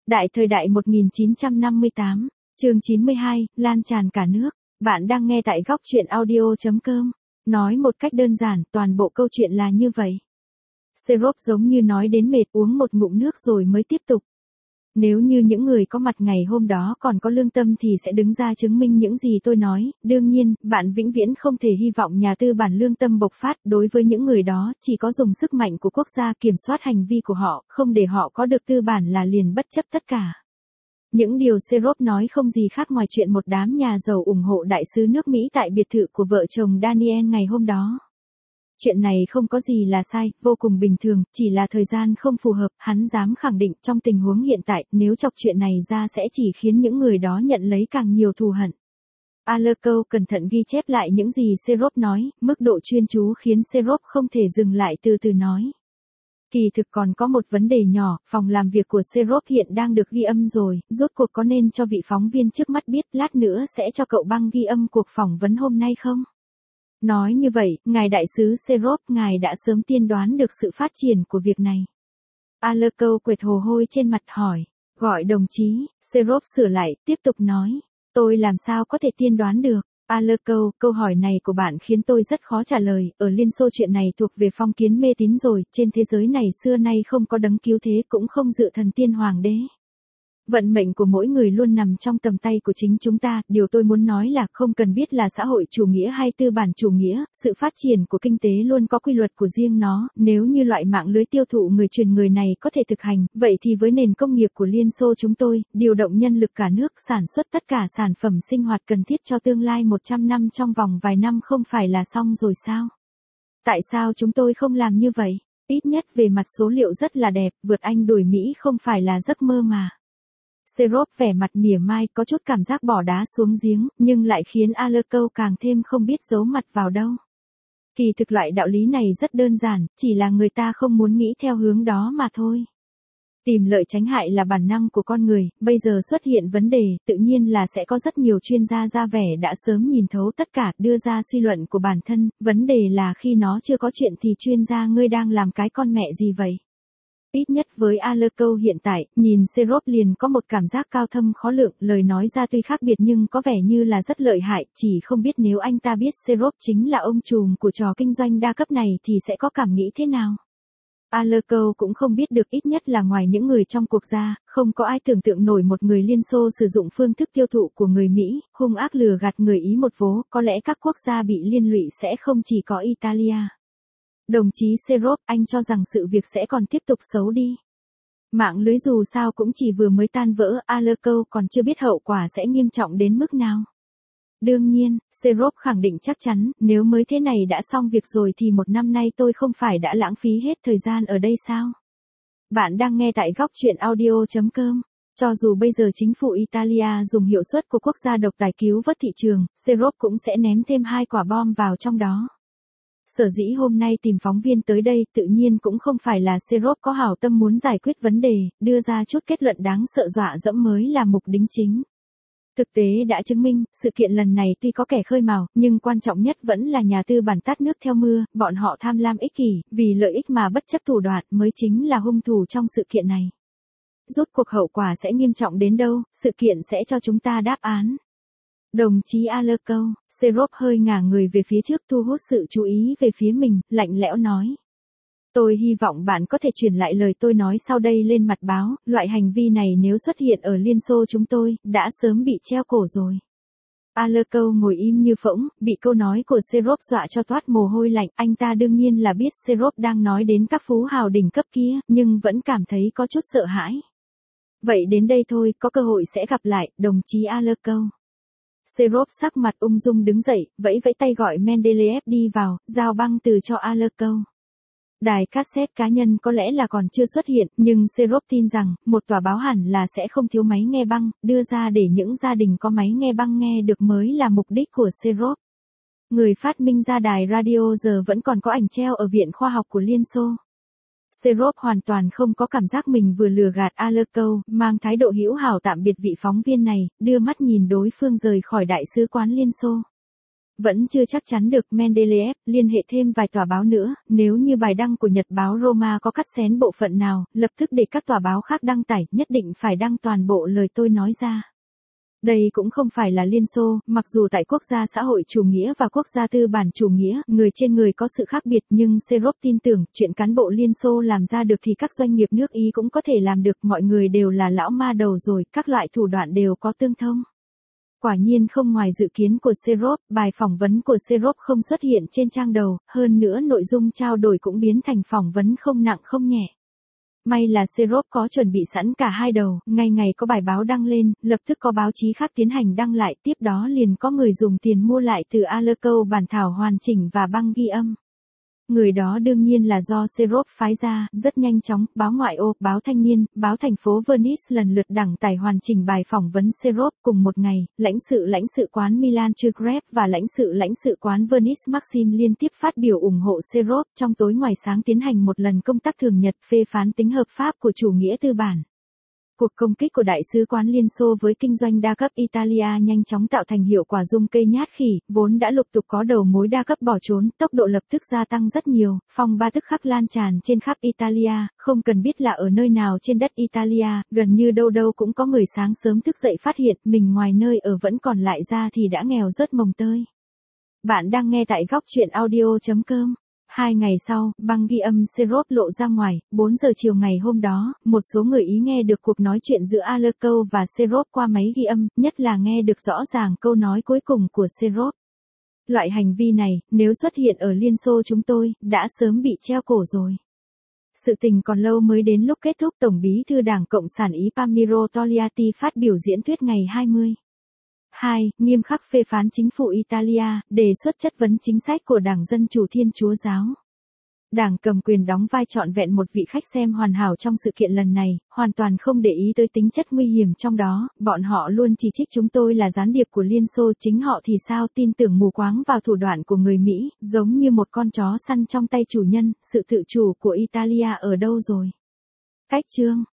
Đại thời đại 1958, chương 92, lan tràn cả nước. Bạn đang nghe tại góc truyện audio.com. Nói một cách đơn giản, toàn bộ câu chuyện là như vậy. Serop giống như nói đến mệt, uống một ngụm nước rồi mới tiếp tục. Nếu như những người có mặt ngày hôm đó còn có lương tâm thì sẽ đứng ra chứng minh những gì tôi nói. Đương nhiên, bạn vĩnh viễn không thể hy vọng nhà tư bản lương tâm bộc phát. Đối với những người đó, chỉ có dùng sức mạnh của quốc gia kiểm soát hành vi của họ, không để họ có được tư bản là liền bất chấp tất cả. Những điều Serop nói không gì khác ngoài chuyện một đám nhà giàu ủng hộ đại sứ nước Mỹ tại biệt thự của vợ chồng Daniel ngày hôm đó. Chuyện này không có gì là sai, vô cùng bình thường, chỉ là thời gian không phù hợp. Hắn dám khẳng định trong tình huống hiện tại, nếu chọc chuyện này ra sẽ chỉ khiến những người đó nhận lấy càng nhiều thù hận. Alerco cẩn thận ghi chép lại những gì Serop nói, mức độ chuyên chú khiến Serop không thể dừng lại, từ từ nói. Kỳ thực còn có một vấn đề nhỏ, phòng làm việc của Serop hiện đang được ghi âm rồi, rốt cuộc có nên cho vị phóng viên trước mắt biết, lát nữa sẽ cho cậu băng ghi âm cuộc phỏng vấn hôm nay không? Nói như vậy, ngài đại sứ Serop, ngài đã sớm tiên đoán được sự phát triển của việc này. Alerco quệt hồ hôi trên mặt hỏi, gọi đồng chí. Serop sửa lại, tiếp tục nói, tôi làm sao có thể tiên đoán được. Alerco, câu hỏi này của bạn khiến tôi rất khó trả lời. Ở Liên Xô chuyện này thuộc về phong kiến mê tín rồi, trên thế giới này xưa nay không có đấng cứu thế, cũng không dự thần tiên hoàng đế. Vận mệnh của mỗi người luôn nằm trong tầm tay của chính chúng ta. Điều tôi muốn nói là không cần biết là xã hội chủ nghĩa hay tư bản chủ nghĩa, sự phát triển của kinh tế luôn có quy luật của riêng nó. Nếu như loại mạng lưới tiêu thụ người truyền người này có thể thực hành, vậy thì với nền công nghiệp của Liên Xô chúng tôi, điều động nhân lực cả nước sản xuất tất cả sản phẩm sinh hoạt cần thiết cho tương lai 100 năm trong vòng vài năm không phải là xong rồi sao? Tại sao chúng tôi không làm như vậy? Ít nhất về mặt số liệu rất là đẹp, vượt Anh đuổi Mỹ không phải là giấc mơ mà. Serop vẻ mặt mỉa mai, có chút cảm giác bỏ đá xuống giếng, nhưng lại khiến Alerco càng thêm không biết giấu mặt vào đâu. Kỳ thực loại đạo lý này rất đơn giản, chỉ là người ta không muốn nghĩ theo hướng đó mà thôi. Tìm lợi tránh hại là bản năng của con người, bây giờ xuất hiện vấn đề, tự nhiên là sẽ có rất nhiều chuyên gia ra vẻ đã sớm nhìn thấu tất cả, đưa ra suy luận của bản thân, vấn đề là khi nó chưa có chuyện thì chuyên gia ngươi đang làm cái con mẹ gì vậy? Ít nhất với Alerco hiện tại, nhìn Serop liền có một cảm giác cao thâm khó lượng, lời nói ra tuy khác biệt nhưng có vẻ như là rất lợi hại, chỉ không biết nếu anh ta biết Serop chính là ông trùm của trò kinh doanh đa cấp này thì sẽ có cảm nghĩ thế nào. Alerco cũng không biết được, ít nhất là ngoài những người trong cuộc ra, không có ai tưởng tượng nổi một người Liên Xô sử dụng phương thức tiêu thụ của người Mỹ, hung ác lừa gạt người Ý một vố, có lẽ các quốc gia bị liên lụy sẽ không chỉ có Italia. Đồng chí Serop, anh cho rằng sự việc sẽ còn tiếp tục xấu đi. Mạng lưới dù sao cũng chỉ vừa mới tan vỡ, Alerco còn chưa biết hậu quả sẽ nghiêm trọng đến mức nào. Đương nhiên, Serop khẳng định chắc chắn, nếu mới thế này đã xong việc rồi thì một năm nay tôi không phải đã lãng phí hết thời gian ở đây sao? Bạn đang nghe tại góc truyện audio.com. Cho dù bây giờ chính phủ Italia dùng hiệu suất của quốc gia độc tài cứu vớt thị trường, Serop cũng sẽ ném thêm 2 quả bom vào trong đó. Sở dĩ hôm nay tìm phóng viên tới đây tự nhiên cũng không phải là Serop có hảo tâm muốn giải quyết vấn đề, đưa ra chút kết luận đáng sợ dọa dẫm mới là mục đích chính. Thực tế đã chứng minh, sự kiện lần này tuy có kẻ khơi mào, nhưng quan trọng nhất vẫn là nhà tư bản tát nước theo mưa, bọn họ tham lam ích kỷ, vì lợi ích mà bất chấp thủ đoạn mới chính là hung thủ trong sự kiện này. Rốt cuộc hậu quả sẽ nghiêm trọng đến đâu, sự kiện sẽ cho chúng ta đáp án. Đồng chí Alerco, Serop hơi ngả người về phía trước thu hút sự chú ý về phía mình, lạnh lẽo nói. Tôi hy vọng bạn có thể truyền lại lời tôi nói sau đây lên mặt báo, loại hành vi này nếu xuất hiện ở Liên Xô chúng tôi, đã sớm bị treo cổ rồi. Alerco ngồi im như phỗng, bị câu nói của Serop dọa cho toát mồ hôi lạnh, anh ta đương nhiên là biết Serop đang nói đến các phú hào đỉnh cấp kia, nhưng vẫn cảm thấy có chút sợ hãi. Vậy đến đây thôi, có cơ hội sẽ gặp lại, đồng chí Alerco. Serop sắc mặt ung dung đứng dậy, vẫy vẫy tay gọi Mendeleev đi vào, giao băng từ cho Alerco. Đài cassette cá nhân có lẽ là còn chưa xuất hiện, nhưng Serop tin rằng, một tòa báo hẳn là sẽ không thiếu máy nghe băng, đưa ra để những gia đình có máy nghe băng nghe được mới là mục đích của Serop. Người phát minh ra đài radio giờ vẫn còn có ảnh treo ở Viện Khoa học của Liên Xô. Serop hoàn toàn không có cảm giác mình vừa lừa gạt Alerco, mang thái độ hữu hảo tạm biệt vị phóng viên này, đưa mắt nhìn đối phương rời khỏi đại sứ quán Liên Xô. Vẫn chưa chắc chắn được. Mendeleev liên hệ thêm vài tòa báo nữa, nếu như bài đăng của Nhật báo Roma có cắt xén bộ phận nào, lập tức để các tòa báo khác đăng tải, nhất định phải đăng toàn bộ lời tôi nói ra. Đây cũng không phải là Liên Xô, mặc dù tại quốc gia xã hội chủ nghĩa và quốc gia tư bản chủ nghĩa, người trên người có sự khác biệt, nhưng Serov tin tưởng, chuyện cán bộ Liên Xô làm ra được thì các doanh nghiệp nước Ý cũng có thể làm được, mọi người đều là lão ma đầu rồi, các loại thủ đoạn đều có tương thông. Quả nhiên không ngoài dự kiến của Serov, bài phỏng vấn của Serov không xuất hiện trên trang đầu, hơn nữa nội dung trao đổi cũng biến thành phỏng vấn không nặng không nhẹ. May là Serov có chuẩn bị sẵn cả hai đầu, ngày ngày có bài báo đăng lên, lập tức có báo chí khác tiến hành đăng lại, tiếp đó liền có người dùng tiền mua lại từ Aleppo bản thảo hoàn chỉnh và băng ghi âm. Người đó đương nhiên là do Serov phái ra, rất nhanh chóng, báo Ngoại ô, báo Thanh niên, báo thành phố Venice lần lượt đăng tải hoàn chỉnh bài phỏng vấn Serov. Cùng một ngày, lãnh sự quán Milan Trigrev và lãnh sự quán Venice Maxim liên tiếp phát biểu ủng hộ Serov, trong tối ngoài sáng tiến hành một lần công tác thường nhật phê phán tính hợp pháp của chủ nghĩa tư bản. Cuộc công kích của Đại sứ quán Liên Xô với kinh doanh đa cấp Italia nhanh chóng tạo thành hiệu quả dung cây nhát khỉ, vốn đã lục tục có đầu mối đa cấp bỏ trốn, tốc độ lập tức gia tăng rất nhiều, phong ba tức khắc lan tràn trên khắp Italia, không cần biết là ở nơi nào trên đất Italia, gần như đâu đâu cũng có người sáng sớm thức dậy phát hiện mình ngoài nơi ở vẫn còn lại ra thì đã nghèo rớt mồng tơi. Bạn đang nghe tại góc truyện audio.com. 2 ngày sau, băng ghi âm Serov lộ ra ngoài, 4 giờ chiều ngày hôm đó, một số người Ý nghe được cuộc nói chuyện giữa Aleppo và Serov qua máy ghi âm, nhất là nghe được rõ ràng câu nói cuối cùng của Serov. Loại hành vi này, nếu xuất hiện ở Liên Xô chúng tôi, đã sớm bị treo cổ rồi. Sự tình còn lâu mới đến lúc kết thúc. Tổng bí thư Đảng Cộng sản Ý Palmiro Togliatti phát biểu diễn thuyết ngày 20. 2. Nghiêm khắc phê phán chính phủ Italia, đề xuất chất vấn chính sách của Đảng Dân Chủ Thiên Chúa Giáo. Đảng cầm quyền đóng vai trọn vẹn một vị khách xem hoàn hảo trong sự kiện lần này, hoàn toàn không để ý tới tính chất nguy hiểm trong đó, bọn họ luôn chỉ trích chúng tôi là gián điệp của Liên Xô, chính họ thì sao, tin tưởng mù quáng vào thủ đoạn của người Mỹ, giống như một con chó săn trong tay chủ nhân, sự tự chủ của Italia ở đâu rồi? Cách chương